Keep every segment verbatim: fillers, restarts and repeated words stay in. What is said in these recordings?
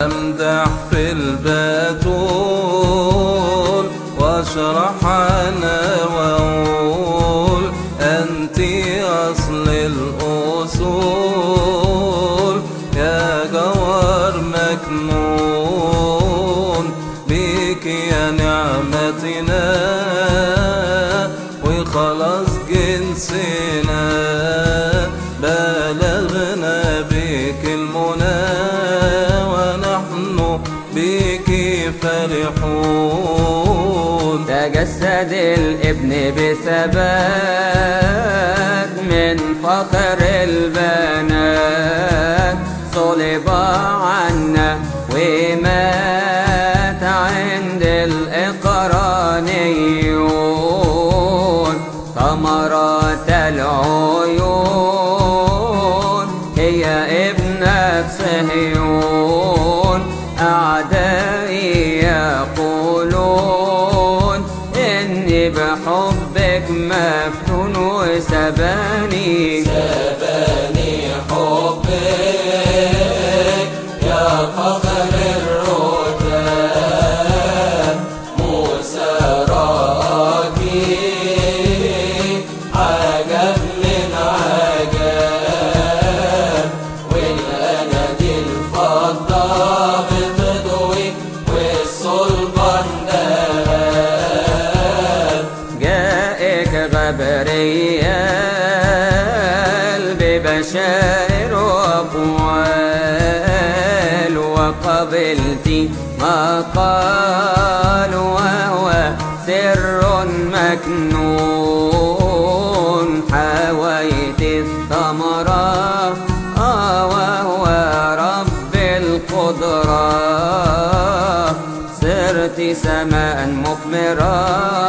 أمدح في البتول واشرح أنا وأقول أنتِ أصل الأصول يا جوهر مكنون بيك يا نعمتنا وخلاص جنسنا بلغنا بك المنى ونحن بك فرحون. تجسد الابن بثبات من فخر البنات صلب عنا ومات عند الإقرانيون ثمرات العيون هي ابنة صهيون. أعدائي يقولون إني بحبك مفتون وسباني سباني حبك يا فخر الرتاب موسى راكي عجب من عجب والأناديل الفضة بتضوي والصلبان دهب. جائك غبريال ببشائر وأقوال وقبلتي ما قال وهو سر مكنون. حويت الثمرة آه وهو رب القدرة صرت سماء مقمرة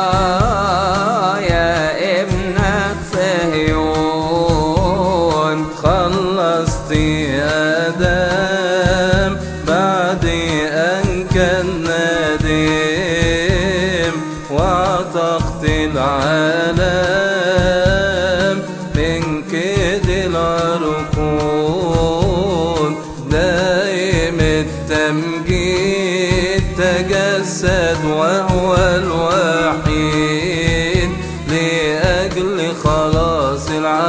يا ابنة صهيون. خلصتي آدم بعد أن كان نادم وعتقت العالم من كيد العرقون. دائم التمجيد تجسد وهو الوحيد لأجل خلاص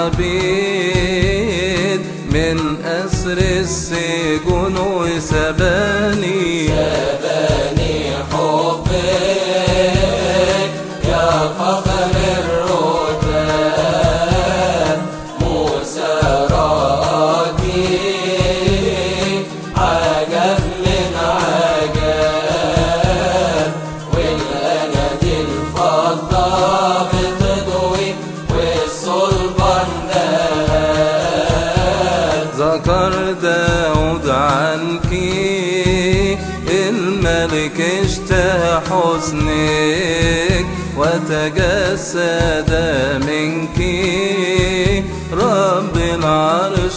العبيد من أسر السجون وسباني سباني حبك يا فخر الرتاب موسى راكي عجب من عجب والأناديل الفضة بتضوي والصلبان دهب. ذكر داود عنك الملك اشتهى حسنك وتجسد منك رب العرش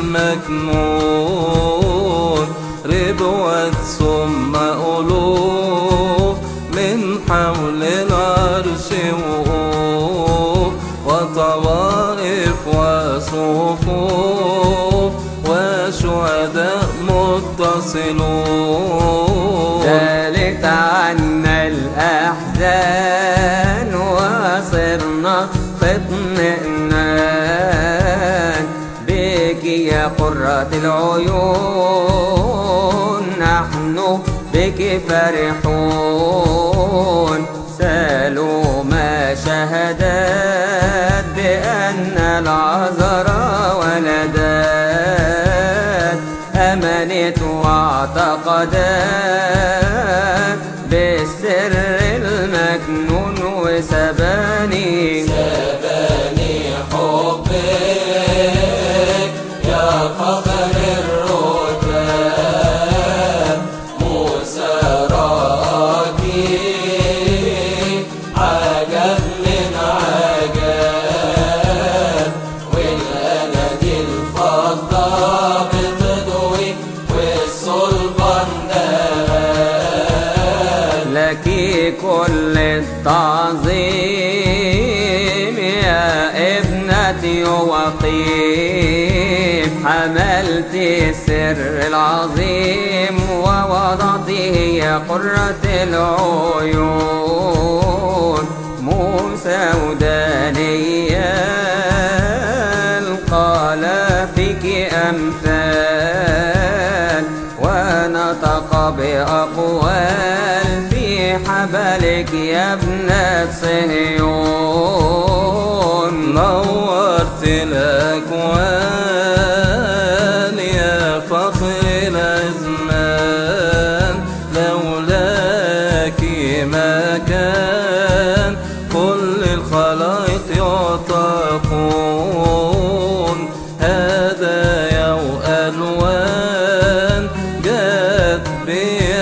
المكنون. ربوة ثم ألوف من حول العرش وقوف وطوائف وصفوف وشهداء متصلون. زالت عنا الأحزان وصرنا في اطمئنان بك يا قرة العيون نحن بك فرحون. سالوا ما شهدت بأن العذراء ولدت أمنت واعتقدت بالسر المكنون وسباني سباني حبك يا فخر الرتاب موسى راكي عجب من عجب والأناديل الفضة بتضوي والصلبان دهب. لك كل التعظيم يا ابنتي وقيم حملت السر العظيم وهو يا قرة العيون موسى ودانيال قال فيك أمثال ونطق بأقوال في حبلك يا ابنة صهيون. نورت الأكوان يا فخر الأزمان لولاك ما كان كل الخلائق يعتقون. هذا يوم ألوان جت بي